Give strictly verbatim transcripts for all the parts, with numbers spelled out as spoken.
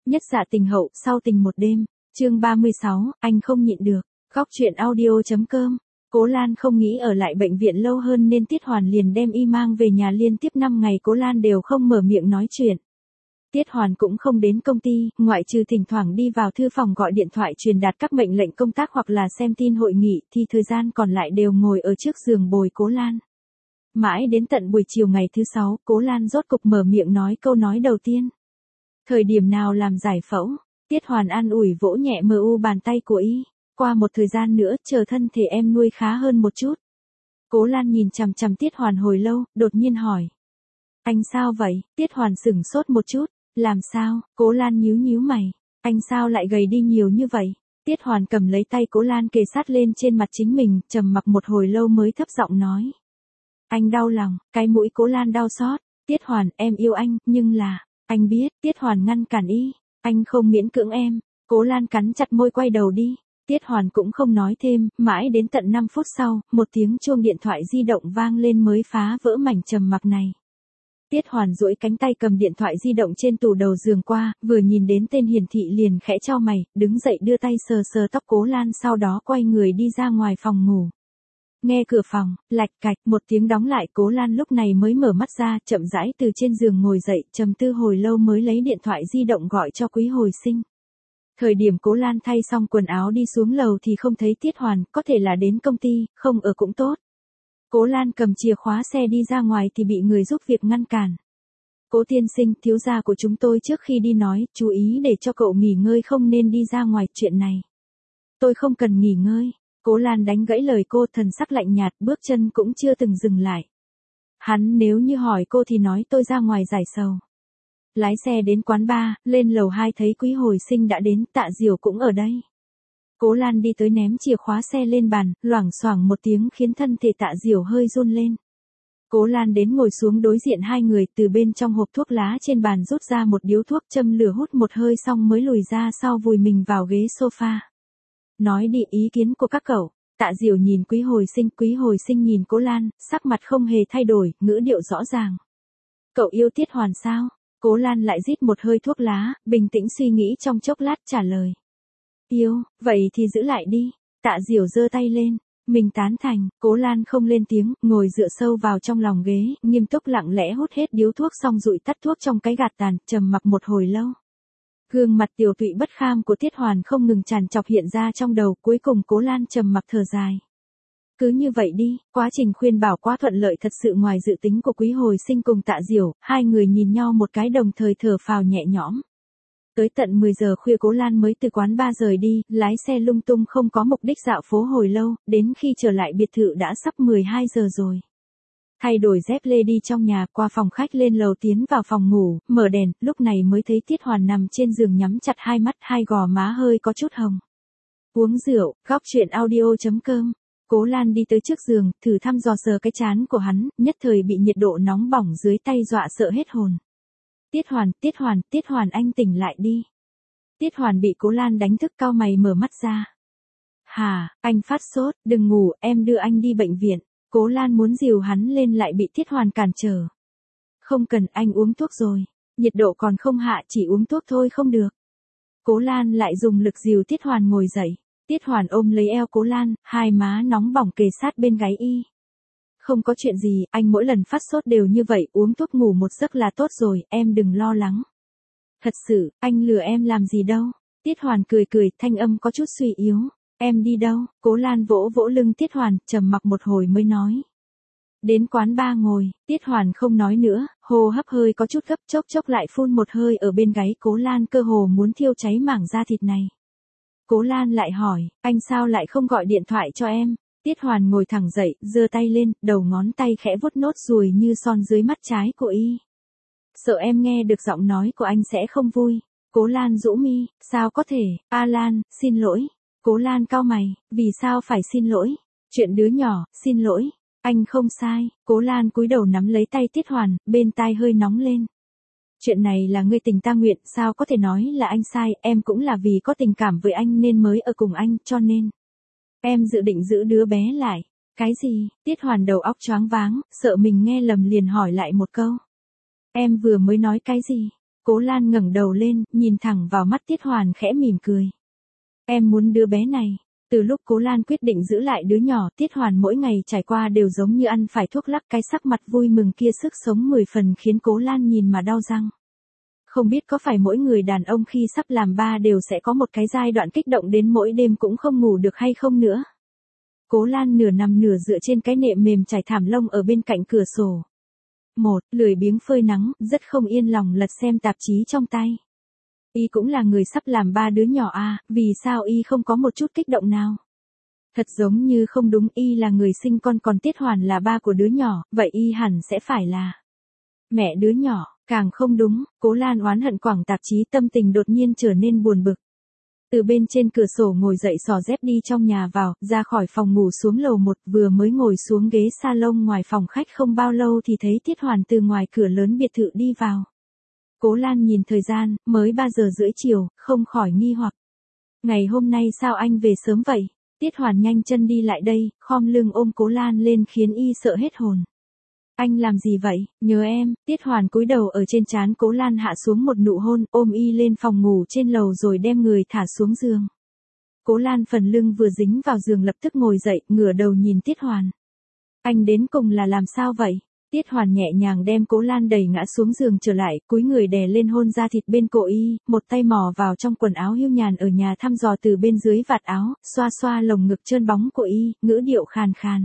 Nhất dạ tình hậu, sau tình một đêm, chương ba mươi sáu, anh không nhịn được. Góc truyện audio.com. Cố Lan không nghĩ ở lại bệnh viện lâu hơn nên Tiết Hoàn liền đem y mang về nhà. Liên tiếp năm ngày Cố Lan đều không mở miệng nói chuyện. Tiết Hoàn cũng không đến công ty, ngoại trừ thỉnh thoảng đi vào thư phòng gọi điện thoại truyền đạt các mệnh lệnh công tác hoặc là xem tin hội nghị, thì thời gian còn lại đều ngồi ở trước giường bồi Cố Lan. Mãi đến tận buổi chiều ngày thứ sáu, Cố Lan rốt cục mở miệng nói câu nói đầu tiên. Thời điểm nào làm giải phẫu? Tiết Hoàn an ủi vỗ nhẹ mờ u bàn tay của y. Qua một thời gian nữa, chờ thân thể em nuôi khá hơn một chút. Cố Lan nhìn chằm chằm Tiết Hoàn hồi lâu, đột nhiên hỏi. Anh sao vậy? Tiết Hoàn sửng sốt một chút. Làm sao? Cố Lan nhíu nhíu mày. Anh sao lại gầy đi nhiều như vậy? Tiết Hoàn cầm lấy tay Cố Lan kề sát lên trên mặt chính mình, trầm mặc một hồi lâu mới thấp giọng nói. Anh đau lòng. Cái mũi Cố Lan đau xót. Tiết Hoàn, em yêu anh, nhưng là... Anh biết. Tiết Hoàn ngăn cản y. Anh không miễn cưỡng em. Cố Lan cắn chặt môi quay đầu đi. Tiết Hoàn cũng không nói thêm, mãi đến tận năm phút sau, một tiếng chuông điện thoại di động vang lên mới phá vỡ mảnh trầm mặc này. Tiết Hoàn duỗi cánh tay cầm điện thoại di động trên tủ đầu giường qua, vừa nhìn đến tên hiển thị liền khẽ chau mày, đứng dậy đưa tay sờ sờ tóc Cố Lan, sau đó quay người đi ra ngoài phòng ngủ. Nghe cửa phòng, lạch cạch, một tiếng đóng lại. Cố Lan lúc này mới mở mắt ra, chậm rãi từ trên giường ngồi dậy, trầm tư hồi lâu mới lấy điện thoại di động gọi cho Quý Hồi Sinh. Thời điểm Cố Lan thay xong quần áo đi xuống lầu thì không thấy Tiết Hoàn, có thể là đến công ty, không ở cũng tốt. Cố Lan cầm chìa khóa xe đi ra ngoài thì bị người giúp việc ngăn cản. Cố tiên sinh, thiếu gia của chúng tôi trước khi đi nói, chú ý để cho cậu nghỉ ngơi, không nên đi ra ngoài chuyện này. Tôi không cần nghỉ ngơi. Cố Lan đánh gãy lời cô, thần sắc lạnh nhạt, bước chân cũng chưa từng dừng lại. Hắn nếu như hỏi cô thì nói tôi ra ngoài giải sầu. Lái xe đến quán bar, lên lầu hai thấy Quý Hồi Sinh đã đến, Tạ Diểu cũng ở đây. Cố Lan đi tới ném chìa khóa xe lên bàn, loảng xoảng một tiếng khiến thân thể Tạ Diểu hơi run lên. Cố Lan đến ngồi xuống đối diện hai người, từ bên trong hộp thuốc lá trên bàn rút ra một điếu thuốc, châm lửa hút một hơi xong mới lùi ra sau vùi mình vào ghế sofa. Nói đi, ý kiến của các cậu. Tạ Diểu nhìn Quý Hồi Sinh, Quý Hồi Sinh nhìn Cố Lan, sắc mặt không hề thay đổi, ngữ điệu rõ ràng. Cậu yêu Tiết Hoàn sao? Cố Lan lại rít một hơi thuốc lá, bình tĩnh suy nghĩ trong chốc lát trả lời. Yêu, vậy thì giữ lại đi. Tạ Diểu giơ tay lên. Mình tán thành. Cố Lan không lên tiếng, ngồi dựa sâu vào trong lòng ghế, nghiêm túc lặng lẽ hút hết điếu thuốc xong dụi tắt thuốc trong cái gạt tàn, trầm mặc một hồi lâu. Gương mặt tiều tụy bất kham của Tiết Hoàn không ngừng tràn trọc hiện ra trong đầu, cuối cùng Cố Lan trầm mặc thở dài. Cứ như vậy đi. Quá trình khuyên bảo quá thuận lợi thật sự ngoài dự tính của Quý Hồi Sinh cùng Tạ Diểu, hai người nhìn nhau một cái đồng thời thở phào nhẹ nhõm. Tới tận mười giờ khuya Cố Lan mới từ quán bar rời đi, lái xe lung tung không có mục đích dạo phố hồi lâu, đến khi trở lại biệt thự đã sắp mười hai giờ rồi. Thay đổi dép lê đi trong nhà, qua phòng khách lên lầu tiến vào phòng ngủ, mở đèn, lúc này mới thấy Tiết Hoàn nằm trên giường nhắm chặt hai mắt, hai gò má hơi có chút hồng. Uống rượu. Góc truyện audio.com. Cố Lan đi tới trước giường, thử thăm dò sờ cái trán của hắn, nhất thời bị nhiệt độ nóng bỏng dưới tay dọa sợ hết hồn. Tiết Hoàn, Tiết Hoàn, Tiết Hoàn anh tỉnh lại đi. Tiết Hoàn bị Cố Lan đánh thức, cau mày mở mắt ra. Hà, anh phát sốt, đừng ngủ, em đưa anh đi bệnh viện. Cố Lan muốn dìu hắn lên lại bị Tiết Hoàn cản trở. Không cần, anh uống thuốc rồi. Nhiệt độ còn không hạ, chỉ uống thuốc thôi không được. Cố Lan lại dùng lực dìu Tiết Hoàn ngồi dậy. Tiết Hoàn ôm lấy eo Cố Lan, hai má nóng bỏng kề sát bên gáy y. Không có chuyện gì, anh mỗi lần phát sốt đều như vậy, uống thuốc ngủ một giấc là tốt rồi, em đừng lo lắng. Thật sự, anh lừa em làm gì đâu. Tiết Hoàn cười cười, thanh âm có chút suy yếu. Em đi đâu? Cố Lan vỗ vỗ lưng Tiết Hoàn, trầm mặc một hồi mới nói. Đến quán bar ngồi. Tiết Hoàn không nói nữa, hô hấp hơi có chút gấp, chốc chốc lại phun một hơi ở bên gáy Cố Lan, cơ hồ muốn thiêu cháy mảng da thịt này. Cố Lan lại hỏi, anh sao lại không gọi điện thoại cho em? Tiết Hoàn ngồi thẳng dậy, giơ tay lên, đầu ngón tay khẽ vuốt nốt ruồi như son dưới mắt trái của y. Sợ em nghe được giọng nói của anh sẽ không vui. Cố Lan rũ mi, sao có thể, A Lan, xin lỗi. Cố Lan cau mày, vì sao phải xin lỗi? Chuyện đứa nhỏ, xin lỗi. Anh không sai. Cố Lan cúi đầu nắm lấy tay Tiết Hoàn, bên tai hơi nóng lên. Chuyện này là ngươi tình ta nguyện, sao có thể nói là anh sai, em cũng là vì có tình cảm với anh nên mới ở cùng anh, cho nên. Em dự định giữ đứa bé lại. Cái gì? Tiết Hoàn đầu óc choáng váng, sợ mình nghe lầm liền hỏi lại một câu. Em vừa mới nói cái gì? Cố Lan ngẩng đầu lên, nhìn thẳng vào mắt Tiết Hoàn khẽ mỉm cười. Em muốn đứa bé này. Từ lúc Cố Lan quyết định giữ lại đứa nhỏ, Tiết Hoàn mỗi ngày trải qua đều giống như ăn phải thuốc lắc, cái sắc mặt vui mừng kia sức sống mười phần khiến Cố Lan nhìn mà đau răng. Không biết có phải mỗi người đàn ông khi sắp làm ba đều sẽ có một cái giai đoạn kích động đến mỗi đêm cũng không ngủ được hay không nữa. Cố Lan nửa nằm nửa dựa trên cái nệm mềm trải thảm lông ở bên cạnh cửa sổ. Một, lười biếng phơi nắng, rất không yên lòng lật xem tạp chí trong tay. Y cũng là người sắp làm ba đứa nhỏ à, vì sao Y không có một chút kích động nào? Thật giống như không đúng, Y là người sinh con còn Tiết Hoàn là ba của đứa nhỏ, vậy Y hẳn sẽ phải là mẹ đứa nhỏ, càng không đúng. Cố Lan oán hận quẳng tạp chí, tâm tình đột nhiên trở nên buồn bực. Từ bên trên cửa sổ ngồi dậy xỏ dép đi trong nhà vào, ra khỏi phòng ngủ xuống lầu một, vừa mới ngồi xuống ghế salon ngoài phòng khách không bao lâu thì thấy Tiết Hoàn từ ngoài cửa lớn biệt thự đi vào. Cố Lan nhìn thời gian, mới ba giờ rưỡi chiều, không khỏi nghi hoặc. Ngày hôm nay sao anh về sớm vậy? Tiết Hoàn nhanh chân đi lại đây, khom lưng ôm Cố Lan lên khiến y sợ hết hồn. Anh làm gì vậy, nhớ em? Tiết Hoàn cúi đầu ở trên trán Cố Lan hạ xuống một nụ hôn, ôm y lên phòng ngủ trên lầu rồi đem người thả xuống giường. Cố Lan phần lưng vừa dính vào giường lập tức ngồi dậy, ngửa đầu nhìn Tiết Hoàn. Anh đến cùng là làm sao vậy? Tiết Hoàn nhẹ nhàng đem Cố Lan đẩy ngã xuống giường trở lại, cúi người đè lên hôn da thịt bên cổ y, một tay mò vào trong quần áo hưu nhàn ở nhà thăm dò từ bên dưới vạt áo, xoa xoa lồng ngực trơn bóng của y, ngữ điệu khàn khàn.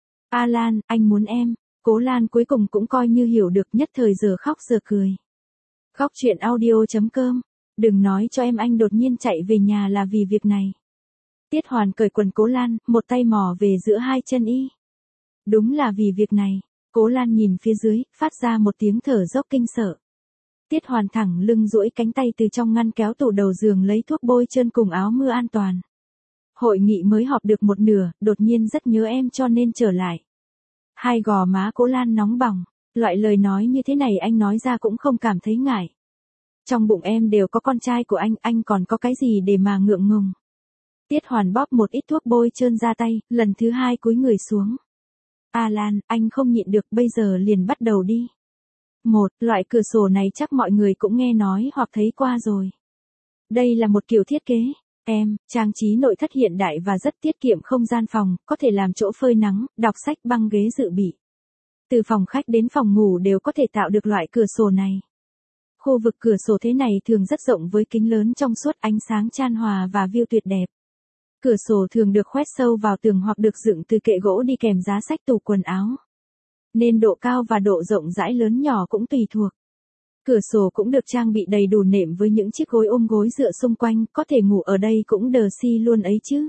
A Lan, anh muốn em. Cố Lan cuối cùng cũng coi như hiểu được, nhất thời giờ khóc giờ cười. Khóc chuyện audio chấm com. Đừng nói cho em anh đột nhiên chạy về nhà là vì việc này. Tiết Hoàn cởi quần Cố Lan, một tay mò về giữa hai chân y. Đúng là vì việc này. Cố Lan nhìn phía dưới, phát ra một tiếng thở dốc kinh sợ. Tiết Hoàn thẳng lưng duỗi cánh tay từ trong ngăn kéo tủ đầu giường lấy thuốc bôi trơn cùng áo mưa an toàn. Hội nghị mới họp được một nửa, đột nhiên rất nhớ em cho nên trở lại. Hai gò má Cố Lan nóng bỏng, loại lời nói như thế này anh nói ra cũng không cảm thấy ngại. Trong bụng em đều có con trai của anh, anh còn có cái gì để mà ngượng ngùng. Tiết Hoàn bóp một ít thuốc bôi trơn ra tay, lần thứ hai cúi người xuống. A Lan, anh không nhịn được, bây giờ liền bắt đầu đi. Một, loại cửa sổ này chắc mọi người cũng nghe nói hoặc thấy qua rồi. Đây là một kiểu thiết kế. Em, trang trí nội thất hiện đại và rất tiết kiệm không gian phòng, có thể làm chỗ phơi nắng, đọc sách, băng ghế dự bị. Từ phòng khách đến phòng ngủ đều có thể tạo được loại cửa sổ này. Khu vực cửa sổ thế này thường rất rộng với kính lớn trong suốt, ánh sáng chan hòa và view tuyệt đẹp. Cửa sổ thường được khoét sâu vào tường hoặc được dựng từ kệ gỗ đi kèm giá sách, tủ quần áo. Nên độ cao và độ rộng rãi lớn nhỏ cũng tùy thuộc. Cửa sổ cũng được trang bị đầy đủ nệm với những chiếc gối ôm gối dựa xung quanh, có thể ngủ ở đây cũng đờ si luôn ấy chứ.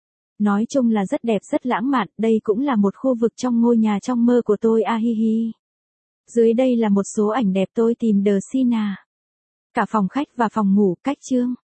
Nói chung là rất đẹp rất lãng mạn, đây cũng là một khu vực trong ngôi nhà trong mơ của tôi a hi hi. Dưới đây là một số ảnh đẹp tôi tìm đờ si nà. Cả phòng khách và phòng ngủ, cách chương.